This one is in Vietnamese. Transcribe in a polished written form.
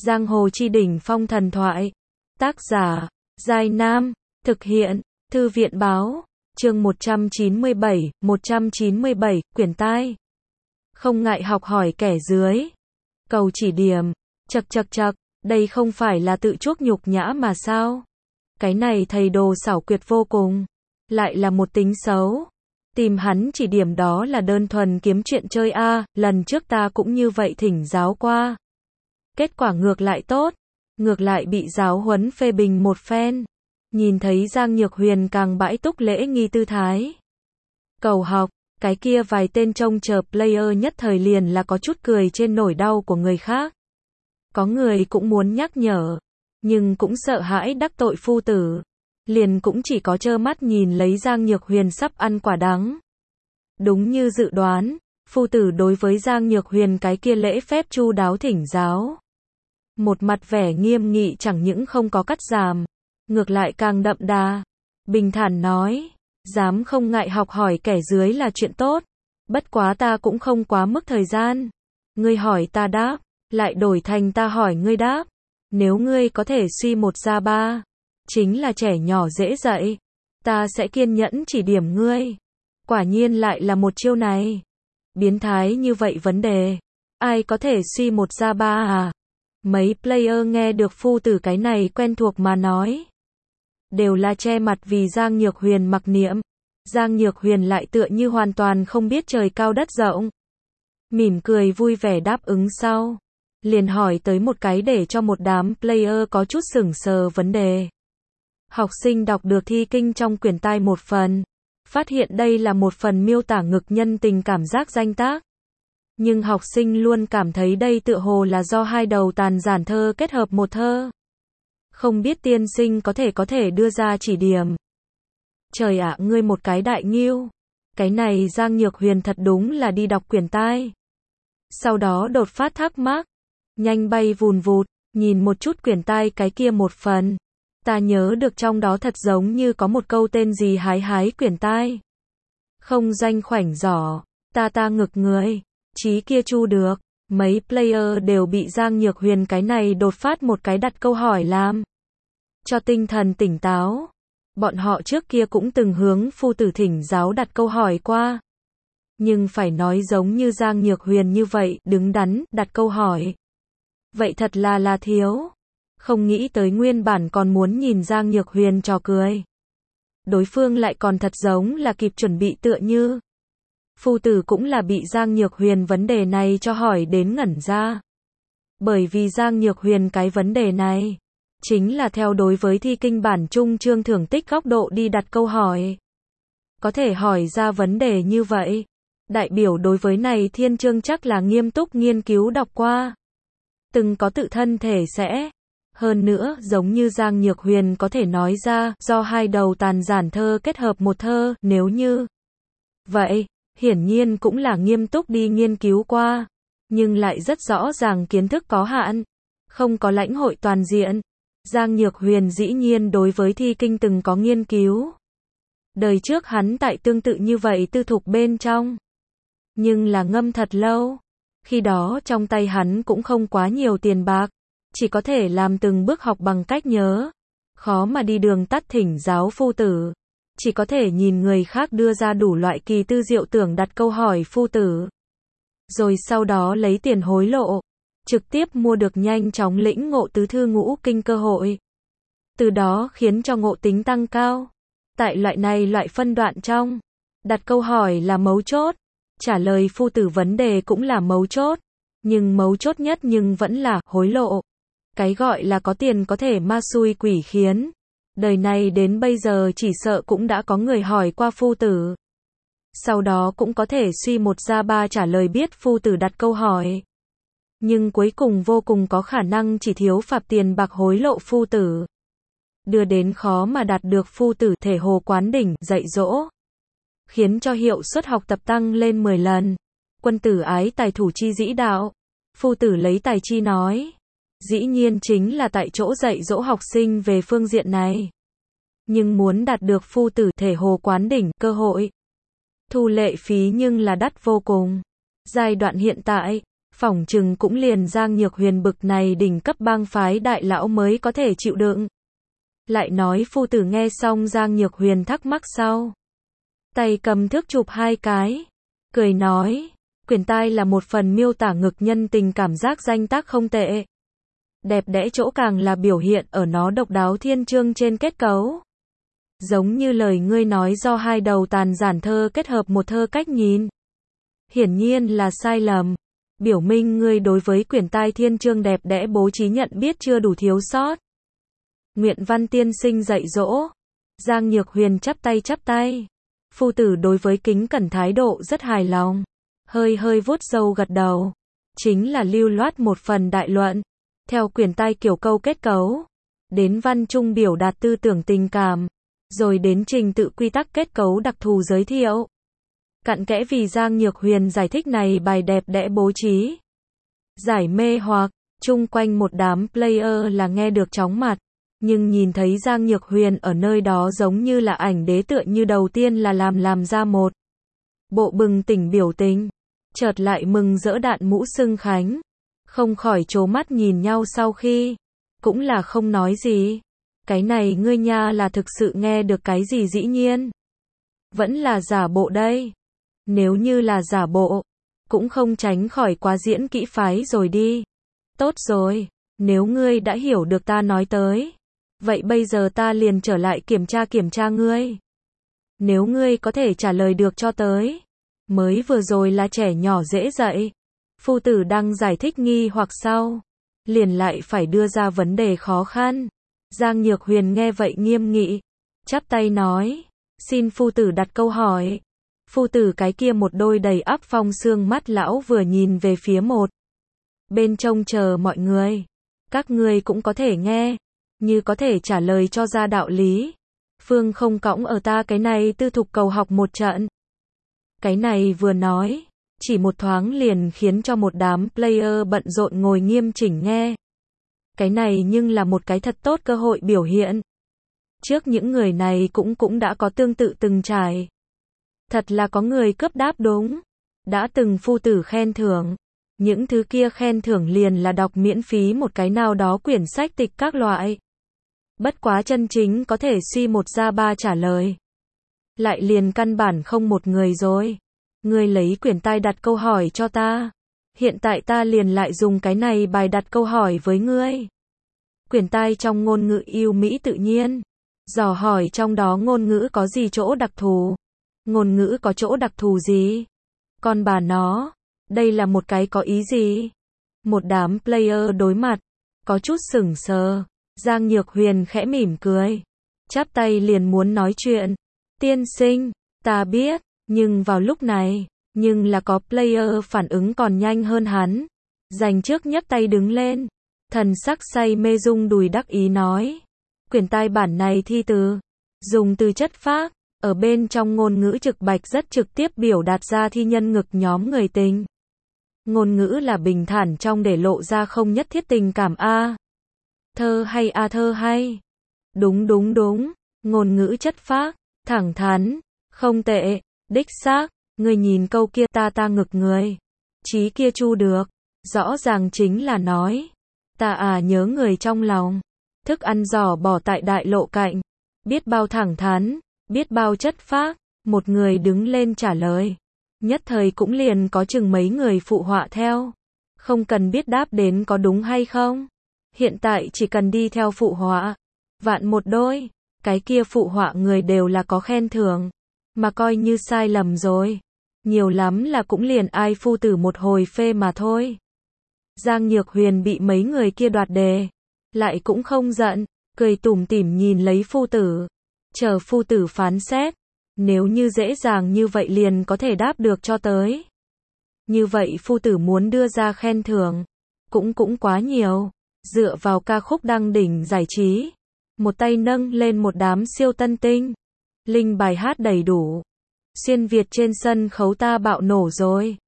Giang hồ chi đỉnh phong thần thoại. Tác giả, Giai Nam. Thực hiện, Thư viện báo. Chương 197, quyển tai. Không ngại học hỏi kẻ dưới. Cầu chỉ điểm. Chậc, đây không phải là tự chuốc nhục nhã mà sao? Cái này thầy đồ xảo quyệt vô cùng. Lại là một tính xấu. Tìm hắn chỉ điểm đó là đơn thuần kiếm chuyện chơi a, lần trước ta cũng như vậy thỉnh giáo qua. Kết quả ngược lại tốt, ngược lại bị giáo huấn phê bình một phen. Nhìn thấy Giang Nhược Huyền càng bãi túc lễ nghi tư thái. Cầu học, cái kia vài tên trông chờ player nhất thời liền là có chút cười trên nỗi đau của người khác. Có người cũng muốn nhắc nhở, nhưng cũng sợ hãi đắc tội phu tử. Liền cũng chỉ có trơ mắt nhìn lấy Giang Nhược Huyền sắp ăn quả đắng. Đúng như dự đoán, phu tử đối với Giang Nhược Huyền cái kia lễ phép chu đáo thỉnh giáo. Một mặt vẻ nghiêm nghị chẳng những không có cắt giảm, ngược lại càng đậm đà. Bình thản nói, dám không ngại học hỏi kẻ dưới là chuyện tốt. Bất quá ta cũng không quá mức thời gian. Ngươi hỏi ta đáp, lại đổi thành ta hỏi ngươi đáp. Nếu ngươi có thể suy một ra ba, chính là trẻ nhỏ dễ dạy. Ta sẽ kiên nhẫn chỉ điểm ngươi. Quả nhiên lại là một chiêu này. Biến thái như vậy vấn đề. Ai có thể suy một ra ba à? Mấy player nghe được phu tử cái này quen thuộc mà nói. Đều là che mặt vì Giang Nhược Huyền mặc niệm. Giang Nhược Huyền lại tựa như hoàn toàn không biết trời cao đất rộng. Mỉm cười vui vẻ đáp ứng sau. Liền hỏi tới một cái để cho một đám player có chút sửng sờ vấn đề. Học sinh đọc được thi kinh trong quyển tai một phần. Phát hiện đây là một phần miêu tả ngực nhân tình cảm giác danh tác. Nhưng học sinh luôn cảm thấy đây tựa hồ là do hai đầu tàn giản thơ kết hợp một thơ. Không biết tiên sinh có thể đưa ra chỉ điểm. Trời ạ, ngươi một cái đại nghiêu. Cái này Giang Nhược Huyền thật đúng là đi đọc quyển tai. Sau đó đột phát thắc mắc. Nhanh bay vùn vụt, nhìn một chút quyển tai cái kia một phần. Ta nhớ được trong đó thật giống như có một câu tên gì hái quyển tai. Không danh khoảnh giỏ, ta ngực người. Chí kia chu được. Mấy player đều bị Giang Nhược Huyền cái này đột phát một cái đặt câu hỏi làm cho tinh thần tỉnh táo. Bọn họ trước kia cũng từng hướng phu tử thỉnh giáo đặt câu hỏi qua. Nhưng phải nói giống như Giang Nhược Huyền như vậy, đứng đắn, đặt câu hỏi. Vậy thật là thiếu. Không nghĩ tới nguyên bản còn muốn nhìn Giang Nhược Huyền trò cười. Đối phương lại còn thật giống là kịp chuẩn bị tựa như. Phu tử cũng là bị Giang Nhược Huyền vấn đề này cho hỏi đến ngẩn ra. Bởi vì Giang Nhược Huyền cái vấn đề này, chính là theo đối với thi kinh bản trung chương thưởng tích góc độ đi đặt câu hỏi. Có thể hỏi ra vấn đề như vậy. Đại biểu đối với này thiên chương chắc là nghiêm túc nghiên cứu đọc qua. Từng có tự thân thể sẽ. Hơn nữa, giống như Giang Nhược Huyền có thể nói ra, do hai đầu tàn giản thơ kết hợp một thơ, nếu như. Vậy, hiển nhiên cũng là nghiêm túc đi nghiên cứu qua. Nhưng lại rất rõ ràng kiến thức có hạn. Không có lãnh hội toàn diện. Giang Nhược Huyền dĩ nhiên đối với thi kinh từng có nghiên cứu. Đời trước hắn tại tương tự như vậy tư thục bên trong. Nhưng là ngâm thật lâu. Khi đó trong tay hắn cũng không quá nhiều tiền bạc. Chỉ có thể làm từng bước học bằng cách nhớ. Khó mà đi đường tắt thỉnh giáo phu tử. Chỉ có thể nhìn người khác đưa ra đủ loại kỳ tư diệu tưởng đặt câu hỏi phu tử. Rồi sau đó lấy tiền hối lộ. Trực tiếp mua được nhanh chóng lĩnh ngộ tứ thư ngũ kinh cơ hội. Từ đó khiến cho ngộ tính tăng cao. Tại loại phân đoạn trong. Đặt câu hỏi là mấu chốt. Trả lời phu tử vấn đề cũng là mấu chốt. Nhưng mấu chốt nhất nhưng vẫn là hối lộ. Cái gọi là có tiền có thể ma xui quỷ khiến. Đời này đến bây giờ chỉ sợ cũng đã có người hỏi qua phu tử. Sau đó cũng có thể suy một ra ba trả lời biết phu tử đặt câu hỏi. Nhưng cuối cùng vô cùng có khả năng chỉ thiếu phạt tiền bạc hối lộ phu tử. Đưa đến khó mà đạt được phu tử thể hồ quán đỉnh dạy dỗ. Khiến cho hiệu suất học tập tăng lên 10 lần. Quân tử ái tài thủ chi dĩ đạo. Phu tử lấy tài chi nói. Dĩ nhiên chính là tại chỗ dạy dỗ học sinh về phương diện này. Nhưng muốn đạt được phu tử thể hồ quán đỉnh cơ hội. Thu lệ phí nhưng là đắt vô cùng. Giai đoạn hiện tại, phỏng chừng cũng liền Giang Nhược Huyền bực này đỉnh cấp bang phái đại lão mới có thể chịu đựng. Lại nói phu tử nghe xong Giang Nhược Huyền thắc mắc sau. Tay cầm thước chụp 2 cái. Cười nói, quyển tai là một phần miêu tả ngực nhân tình cảm giác danh tác không tệ. Đẹp đẽ chỗ càng là biểu hiện ở nó độc đáo thiên chương trên kết cấu. Giống như lời ngươi nói do 2 đầu tàn giản thơ kết hợp một thơ cách nhìn. Hiển nhiên là sai lầm. Biểu minh ngươi đối với quyển tai thiên chương đẹp đẽ bố trí nhận biết chưa đủ thiếu sót. Nguyện Văn tiên sinh dạy dỗ. Giang Nhược Huyền chắp tay. Phu tử đối với kính cẩn thái độ rất hài lòng. Hơi vuốt râu gật đầu. Chính là lưu loát một phần đại luận. Theo quyển tai kiểu câu kết cấu. Đến văn trung biểu đạt tư tưởng tình cảm. Rồi đến trình tự quy tắc kết cấu đặc thù giới thiệu. Cặn kẽ vì Giang Nhược Huyền giải thích này bài đẹp đẽ bố trí. Giải mê hoặc, chung quanh một đám player là nghe được chóng mặt. Nhưng nhìn thấy Giang Nhược Huyền ở nơi đó giống như là ảnh đế tựa như đầu tiên là làm ra một bộ bừng tỉnh biểu tình. Chợt lại mừng rỡ đạn mũ xưng khánh. Không khỏi trố mắt nhìn nhau sau khi. Cũng là không nói gì. Cái này ngươi nha là thực sự nghe được cái gì dĩ nhiên. Vẫn là giả bộ đây. Nếu như là giả bộ. Cũng không tránh khỏi quá diễn kỹ phái rồi đi. Tốt rồi. Nếu ngươi đã hiểu được ta nói tới. Vậy bây giờ ta liền trở lại kiểm tra ngươi. Nếu ngươi có thể trả lời được cho tới. Mới vừa rồi là trẻ nhỏ dễ dạy. Phu tử đang giải thích nghi hoặc sau. Liền lại phải đưa ra vấn đề khó khăn. Giang Nhược Huyền nghe vậy nghiêm nghị. Chắp tay nói. Xin phu tử đặt câu hỏi. Phu tử cái kia một đôi đầy ắp phong sương mắt lão vừa nhìn về phía một. Bên trông chờ mọi người. Các ngươi cũng có thể nghe. Như có thể trả lời cho ra đạo lý. Phương không cõng ở ta cái này tư thục cầu học một trận. Cái này vừa nói. Chỉ một thoáng liền khiến cho một đám player bận rộn ngồi nghiêm chỉnh nghe. Cái này nhưng là một cái thật tốt cơ hội biểu hiện. Trước những người này cũng đã có tương tự từng trải. Thật là có người cướp đáp đúng. Đã từng phu tử khen thưởng. Những thứ kia khen thưởng liền là đọc miễn phí một cái nào đó quyển sách tịch các loại. Bất quá chân chính có thể suy một ra ba trả lời. Lại liền căn bản không một người rồi. Ngươi lấy quyển tai đặt câu hỏi cho ta. Hiện tại ta liền lại dùng cái này bài đặt câu hỏi với ngươi. Quyển tai trong ngôn ngữ yêu mỹ tự nhiên. Dò hỏi trong đó ngôn ngữ có gì chỗ đặc thù. Ngôn ngữ có chỗ đặc thù gì? Còn bà nó, đây là một cái có ý gì? Một đám player đối mặt, có chút sững sờ. Giang Nhược Huyền khẽ mỉm cười. Chắp tay liền muốn nói chuyện. Tiên sinh, ta biết, nhưng vào lúc này, nhưng là có player phản ứng còn nhanh hơn hắn. Giành trước nhấc tay đứng lên. Thần sắc say mê rung đùi đắc ý nói. Quyển tai bản này thi từ. Dùng từ chất phác. Ở bên trong ngôn ngữ trực bạch rất trực tiếp biểu đạt ra thi nhân ngực nhóm người tình. Ngôn ngữ là bình thản trong để lộ ra không nhất thiết tình cảm a. Thơ hay a thơ hay. Đúng. Ngôn ngữ chất phác, thẳng thắn, không tệ, đích xác, người nhìn câu kia ta ngực người. Chí kia chu được, rõ ràng chính là nói. Ta nhớ người trong lòng. Thức ăn giỏ bỏ tại đại lộ cạnh. Biết bao thẳng thắn. Biết bao chất phác, một người đứng lên trả lời. Nhất thời cũng liền có chừng mấy người phụ họa theo. Không cần biết đáp đến có đúng hay không. Hiện tại chỉ cần đi theo phụ họa. Vạn một đôi, cái kia phụ họa người đều là có khen thưởng. Mà coi như sai lầm rồi. Nhiều lắm là cũng liền ai phu tử một hồi phê mà thôi. Giang Nhược Huyền bị mấy người kia đoạt đề. Lại cũng không giận, cười tủm tỉm nhìn lấy phu tử. Chờ phu tử phán xét. Nếu như dễ dàng như vậy liền có thể đáp được cho tới. Như vậy phu tử muốn đưa ra khen thưởng. Cũng quá nhiều. Dựa vào ca khúc đăng đỉnh giải trí. Một tay nâng lên một đám siêu tân tinh. Linh bài hát đầy đủ. Xuyên Việt trên sân khấu ta bạo nổ rồi.